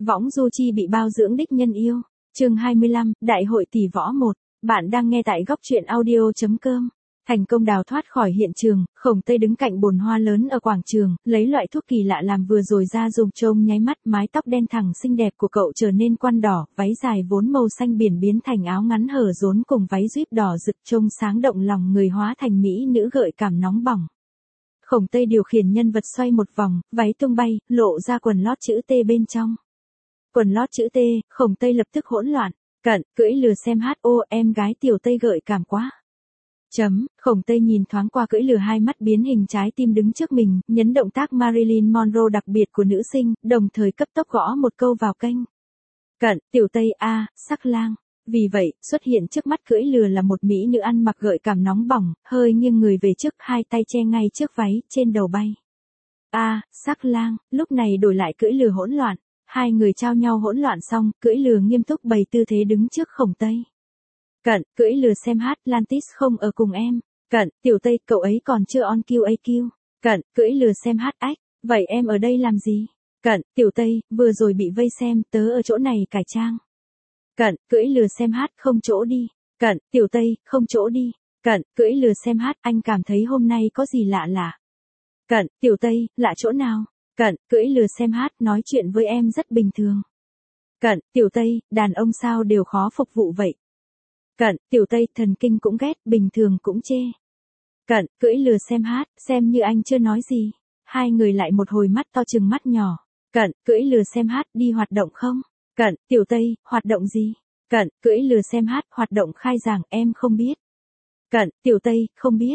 Võng Du Chi bị bao dưỡng đích nhân yêu. Chương 25, Đại hội tỷ võ 1. Bạn đang nghe tại góc truyện audio.com. Thành công đào thoát khỏi hiện trường, Khổng Tây đứng cạnh bồn hoa lớn ở quảng trường, lấy loại thuốc kỳ lạ làm vừa rồi ra dùng trông nháy mắt, mái tóc đen thẳng xinh đẹp của cậu trở nên quan đỏ, váy dài vốn màu xanh biển biến thành áo ngắn hở rốn cùng váy díp đỏ rực trông sáng động lòng người hóa thành mỹ nữ gợi cảm nóng bỏng. Khổng Tây điều khiển nhân vật xoay một vòng, váy tung bay, lộ ra quần lót chữ T bên trong. Quần lót chữ T, Khổng Tây lập tức hỗn loạn, cận, cưỡi lừa xem hát, ô em gái Tiểu Tây gợi cảm quá. Khổng Tây nhìn thoáng qua cưỡi lừa, hai mắt biến hình trái tim đứng trước mình, nhấn động tác Marilyn Monroe đặc biệt của nữ sinh, đồng thời cấp tốc gõ một câu vào kênh. Cận, Tiểu Tây a, sắc lang. Vì vậy, xuất hiện trước mắt cưỡi lừa là một mỹ nữ ăn mặc gợi cảm nóng bỏng, hơi nghiêng người về trước, hai tay che ngay trước váy, trên đầu bay. Sắc lang, lúc này đổi lại cưỡi lừa hỗn loạn. Hai người trao nhau hỗn loạn xong, cưỡi lừa nghiêm túc bày tư thế đứng trước Khổng Tây. Cận, cưỡi lừa xem hát, Lantis không ở cùng em. Cận, Tiểu Tây, cậu ấy còn chưa on QAQ. Cận, cưỡi lừa xem hát ách, vậy em ở đây làm gì? Cận, Tiểu Tây, vừa rồi bị vây xem, tớ ở chỗ này cải trang. Cận, cưỡi lừa xem hát, không chỗ đi. Cận, Tiểu Tây, không chỗ đi. Cận, cưỡi lừa xem hát, anh cảm thấy hôm nay có gì lạ lạ. Cận, Tiểu Tây, lạ chỗ nào? Cận, cưỡi lừa xem hát, nói chuyện với em rất bình thường. Cận, Tiểu Tây, đàn ông sao đều khó phục vụ vậy? Cận, Tiểu Tây, thần kinh cũng ghét, bình thường cũng chê. Cận, cưỡi lừa xem hát, xem như anh chưa nói gì. Hai người lại một hồi mắt to chừng mắt nhỏ. Cận, cưỡi lừa xem hát, đi hoạt động không? Cận, Tiểu Tây, hoạt động gì? Cận, cưỡi lừa xem hát, hoạt động khai giảng, em không biết. Cận, Tiểu Tây, không biết.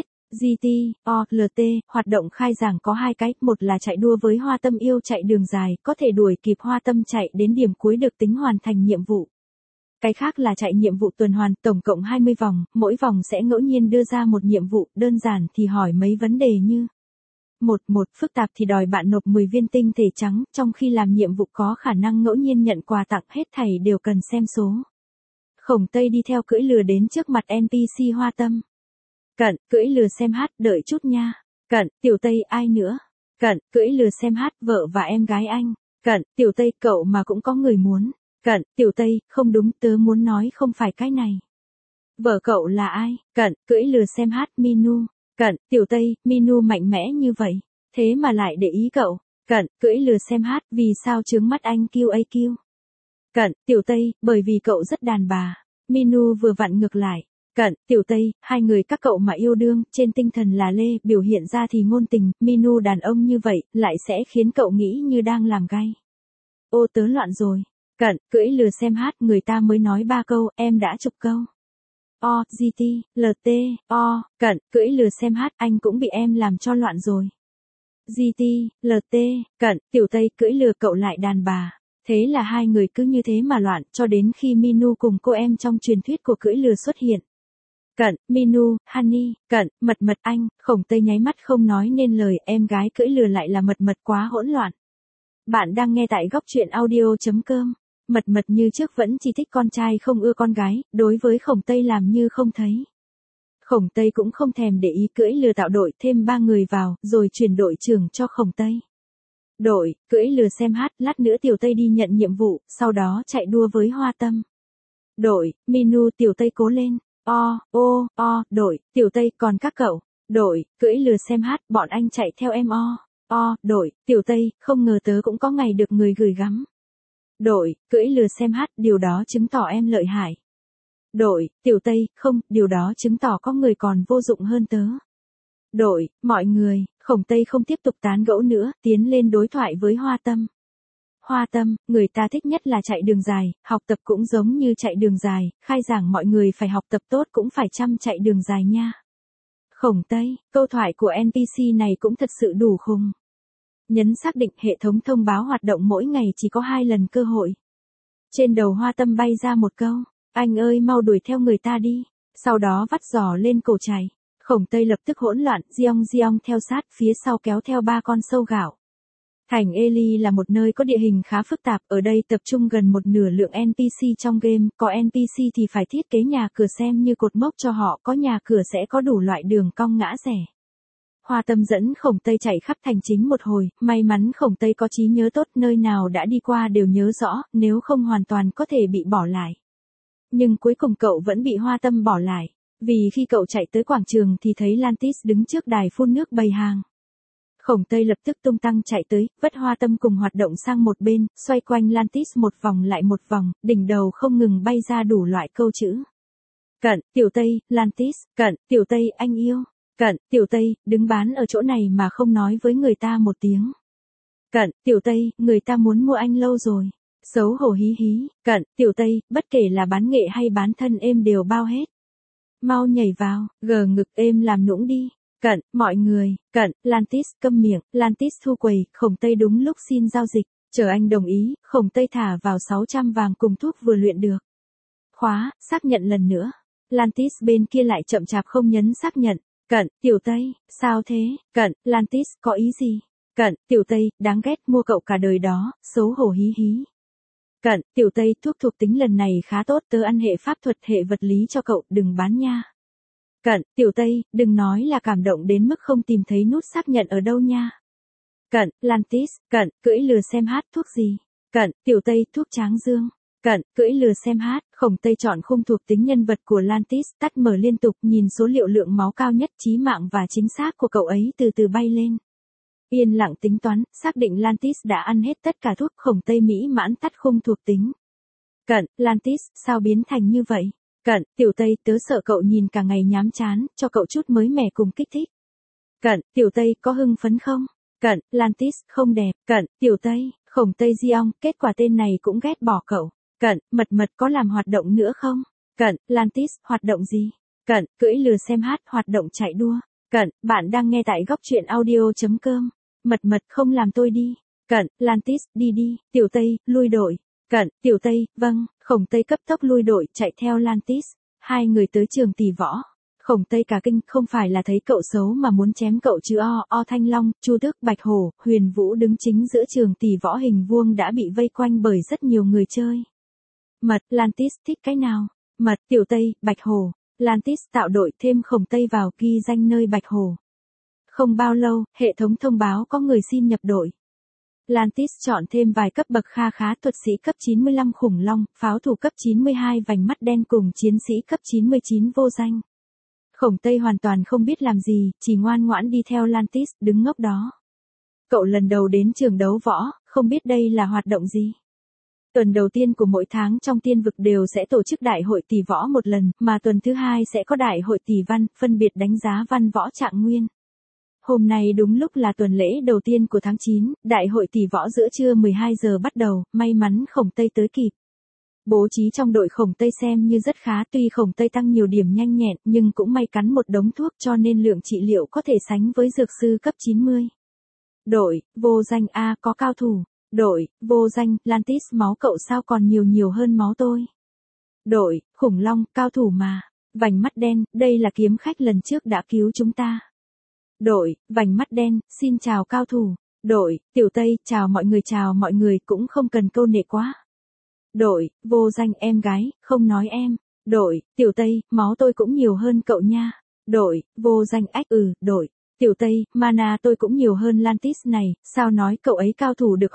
GT, hoạt động khai giảng có hai cái, một là chạy đua với Hoa Tâm yêu chạy đường dài, có thể đuổi kịp Hoa Tâm chạy đến điểm cuối được tính hoàn thành nhiệm vụ. Cái khác là chạy nhiệm vụ tuần hoàn, tổng cộng 20 vòng, mỗi vòng sẽ ngẫu nhiên đưa ra một nhiệm vụ, đơn giản thì hỏi mấy vấn đề như: một phức tạp thì đòi bạn nộp 10 viên tinh thể trắng, trong khi làm nhiệm vụ có khả năng ngẫu nhiên nhận quà tặng, hết thảy đều cần xem số. Khổng Tây đi theo cưỡi lừa đến trước mặt NPC Hoa Tâm. Cận, cưỡi lừa xem hát, đợi chút nha. Cận, Tiểu Tây, ai nữa? Cận, cưỡi lừa xem hát, vợ và em gái anh. Cận, Tiểu Tây, cậu mà cũng có người muốn. Cận, Tiểu Tây, không đúng, tớ muốn nói không phải cái này. Vợ cậu là ai? Cận, cưỡi lừa xem hát, Minu. Cận, Tiểu Tây, Minu mạnh mẽ như vậy, thế mà lại để ý cậu. Cận, cưỡi lừa xem hát, vì sao chướng mắt anh QAQ? Cận, Tiểu Tây, bởi vì cậu rất đàn bà. Minu vừa vặn ngược lại. Cận, Tiểu Tây, hai người các cậu mà yêu đương, trên tinh thần là lê, biểu hiện ra thì ngôn tình, Minu đàn ông như vậy, lại sẽ khiến cậu nghĩ như đang làm gay. Ô tớ loạn rồi. Cận, cưỡi lừa xem hát, người ta mới nói 3 câu, em đã chục câu. GT, LT, cận, cưỡi lừa xem hát, anh cũng bị em làm cho loạn rồi. GT, LT, cận, Tiểu Tây, cưỡi lừa cậu lại đàn bà. Thế là hai người cứ như thế mà loạn, cho đến khi Minu cùng cô em trong truyền thuyết của cưỡi lừa xuất hiện. Cận, Minu, Honey, cận, mật anh, Khổng Tây nháy mắt không nói nên lời, em gái cưỡi lừa lại là mật quá hỗn loạn. Bạn đang nghe tại góc truyện audio.com. Mật như trước vẫn chỉ thích con trai không ưa con gái, đối với Khổng Tây làm như không thấy. Khổng Tây cũng không thèm để ý, cưỡi lừa tạo đội thêm 3 người vào, rồi chuyển đội trưởng cho Khổng Tây. Đội, cưỡi lừa xem hát, lát nữa Tiểu Tây đi nhận nhiệm vụ, sau đó chạy đua với Hoa Tâm. Đội, Minu, Tiểu Tây cố lên. Đội, Tiểu Tây, còn các cậu. Đội, cưỡi lừa xem hát, bọn anh chạy theo em. Đội, Tiểu Tây, không ngờ tớ cũng có ngày được người gửi gắm. Đội, cưỡi lừa xem hát, điều đó chứng tỏ em lợi hại. Đội, Tiểu Tây, không, điều đó chứng tỏ có người còn vô dụng hơn tớ. Đội, mọi người, Khổng Tây không tiếp tục tán gẫu nữa, tiến lên đối thoại với Hoa Tâm. Hoa Tâm, người ta thích nhất là chạy đường dài, học tập cũng giống như chạy đường dài, khai giảng mọi người phải học tập tốt cũng phải chăm chạy đường dài nha. Khổng Tây, câu thoại của NPC này cũng thật sự đủ khùng. Nhấn xác định, hệ thống thông báo hoạt động mỗi ngày chỉ có 2 lần cơ hội. Trên đầu Hoa Tâm bay ra một câu, anh ơi mau đuổi theo người ta đi, sau đó vắt giò lên cổ chạy. Khổng Tây lập tức hỗn loạn, Giong theo sát, phía sau kéo theo 3 con sâu gạo. Thành Eli là một nơi có địa hình khá phức tạp, ở đây tập trung gần một nửa lượng NPC trong game, có NPC thì phải thiết kế nhà cửa xem như cột mốc cho họ, có nhà cửa sẽ có đủ loại đường cong ngã rẽ. Hoa Tâm dẫn Khổng Tây chạy khắp thành chính một hồi, may mắn Khổng Tây có trí nhớ tốt, nơi nào đã đi qua đều nhớ rõ, nếu không hoàn toàn có thể bị bỏ lại. Nhưng cuối cùng cậu vẫn bị Hoa Tâm bỏ lại, vì khi cậu chạy tới quảng trường thì thấy Lantis đứng trước đài phun nước bày hàng. Khổng Tây lập tức tung tăng chạy tới, vất Hoa Tâm cùng hoạt động sang một bên, xoay quanh Lantis một vòng lại một vòng, đỉnh đầu không ngừng bay ra đủ loại câu chữ. Cận, Tiểu Tây, Lantis, Cận, Tiểu Tây, anh yêu. Cận, Tiểu Tây, đứng bán ở chỗ này mà không nói với người ta một tiếng. Cận, Tiểu Tây, người ta muốn mua anh lâu rồi. Xấu hổ hí hí. Cận, Tiểu Tây, bất kể là bán nghệ hay bán thân em đều bao hết. Mau nhảy vào, gờ ngực êm làm nũng đi. Cận, mọi người. Cận, Lantis, câm miệng. Lantis thu quầy, Khổng Tây đúng lúc xin giao dịch. Chờ anh đồng ý, Khổng Tây thả vào 600 vàng cùng thuốc vừa luyện được. Khóa, xác nhận lần nữa. Lantis bên kia lại chậm chạp không nhấn xác nhận. Cận, Tiểu Tây, sao thế? Cận, Lantis, có ý gì? Cận, Tiểu Tây, đáng ghét, mua cậu cả đời đó, xấu hổ hí hí. Cận, Tiểu Tây, thuốc thuộc tính lần này khá tốt, tớ ăn hệ pháp thuật hệ vật lý cho cậu, đừng bán nha. Cận, Tiểu Tây, đừng nói là cảm động đến mức không tìm thấy nút xác nhận ở đâu nha. Cận, Lantis, Cận, cưỡi lừa xem hát thuốc gì? Cận, Tiểu Tây, thuốc tráng dương. Cận, cưỡi lừa xem hát, Khổng Tây chọn khung thuộc tính nhân vật của Lantis, tắt mở liên tục, nhìn số liệu lượng máu cao nhất, chí mạng và chính xác của cậu ấy từ từ bay lên. Yên lặng tính toán, xác định Lantis đã ăn hết tất cả thuốc, Khổng Tây mỹ mãn tắt khung thuộc tính. Cận, Lantis, sao biến thành như vậy? Cận, Tiểu Tây, tớ sợ cậu nhìn cả ngày nhám chán, cho cậu chút mới mẻ cùng kích thích. Cận, Tiểu Tây, có hưng phấn không? Cận, Lantis, không đẹp. Cận, Tiểu Tây, Khổng Tây Giong, kết quả tên này cũng ghét bỏ cậu. Cận, mật có làm hoạt động nữa không? Cận, Lantis, hoạt động gì? Cận, cưỡi lừa xem hát, hoạt động chạy đua. Cận, bạn đang nghe tại góc truyện audio.com. Mật không làm tôi đi. Cận, Lantis, đi, Tiểu Tây, lui đội. Cận, Tiểu Tây, vâng, Khổng Tây cấp tốc lui đội, chạy theo Lantis. Hai người tới trường tỷ võ. Khổng Tây cả kinh, không phải là thấy cậu xấu mà muốn chém cậu chứ Thanh Long, Chu Tước, Bạch Hổ, Huyền Vũ đứng chính giữa trường tỷ võ hình vuông đã bị vây quanh bởi rất nhiều người chơi. Mật, Lantis thích cái nào? Mật, Tiểu Tây, Bạch Hổ. Lantis tạo đội thêm Khổng Tây vào ghi danh nơi Bạch Hổ. Không bao lâu, hệ thống thông báo có người xin nhập đội. Lantis chọn thêm vài cấp bậc kha khá, thuật sĩ cấp 95 khủng long, pháo thủ cấp 92 vành mắt đen cùng chiến sĩ cấp 99 vô danh. Khổng Tây hoàn toàn không biết làm gì, chỉ ngoan ngoãn đi theo Lantis, đứng ngốc đó. Cậu lần đầu đến trường đấu võ, không biết đây là hoạt động gì. Tuần đầu tiên của mỗi tháng trong tiên vực đều sẽ tổ chức đại hội tỷ võ một lần, mà tuần thứ hai sẽ có đại hội tỷ văn, phân biệt đánh giá văn võ trạng nguyên. Hôm nay đúng lúc là tuần lễ đầu tiên của tháng 9, đại hội tỷ võ giữa trưa 12 giờ bắt đầu, may mắn Khổng Tây tới kịp. Bố trí trong đội Khổng Tây xem như rất khá, tuy Khổng Tây tăng nhiều điểm nhanh nhẹn, nhưng cũng may cắn một đống thuốc cho nên lượng trị liệu có thể sánh với dược sư cấp 90. Đội, vô danh A, có cao thủ. Đội, vô danh, Lantis, máu cậu sao còn nhiều hơn máu tôi. Đội, khủng long, cao thủ mà. Vành mắt đen, đây là kiếm khách lần trước đã cứu chúng ta. Đội, vành mắt đen, xin chào cao thủ. Đội, Tiểu Tây, chào mọi người, cũng không cần câu nệ quá. Đội, vô danh, em gái, không nói em. Đội, Tiểu Tây, máu tôi cũng nhiều hơn cậu nha. Đội, vô danh, ách đội. Tiểu Tây, mana tôi cũng nhiều hơn Lantis này, sao nói cậu ấy cao thủ được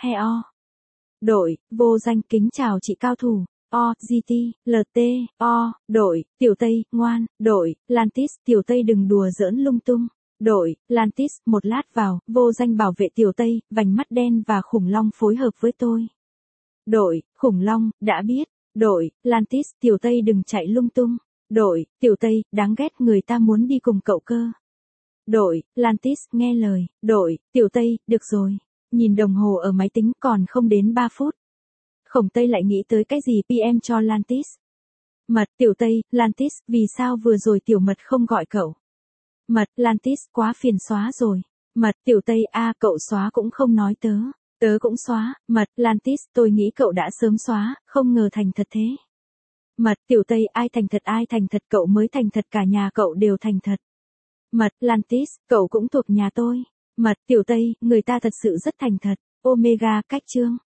Đội, vô danh, kính chào chị cao thủ. GT, LT, đội, Tiểu Tây, ngoan, đội, Lantis, Tiểu Tây đừng đùa giỡn lung tung. Đội, Lantis, một lát vào, vô danh bảo vệ Tiểu Tây, vành mắt đen và khủng long phối hợp với tôi. Đội, khủng long, đã biết. Đội, Lantis, Tiểu Tây đừng chạy lung tung. Đội, Tiểu Tây, đáng ghét người ta muốn đi cùng cậu cơ. Đội, Lantis, nghe lời. Đội, Tiểu Tây, được rồi. Nhìn đồng hồ ở máy tính còn không đến 3 phút. Khổng Tây lại nghĩ tới cái gì PM cho Lantis. Mật, Tiểu Tây, Lantis, vì sao vừa rồi Tiểu Mật không gọi cậu? Mật, Lantis, quá phiền xóa rồi. Mật, Tiểu Tây, cậu xóa cũng không nói tớ. Tớ cũng xóa. Mật, Lantis, tôi nghĩ cậu đã sớm xóa, không ngờ thành thật thế. Mật, Tiểu Tây, ai thành thật cậu mới thành thật, cả nhà cậu đều thành thật. Mật, Lantis, cậu cũng thuộc nhà tôi. Mật, Tiểu Tây, người ta thật sự rất thành thật. Omega, cách chương.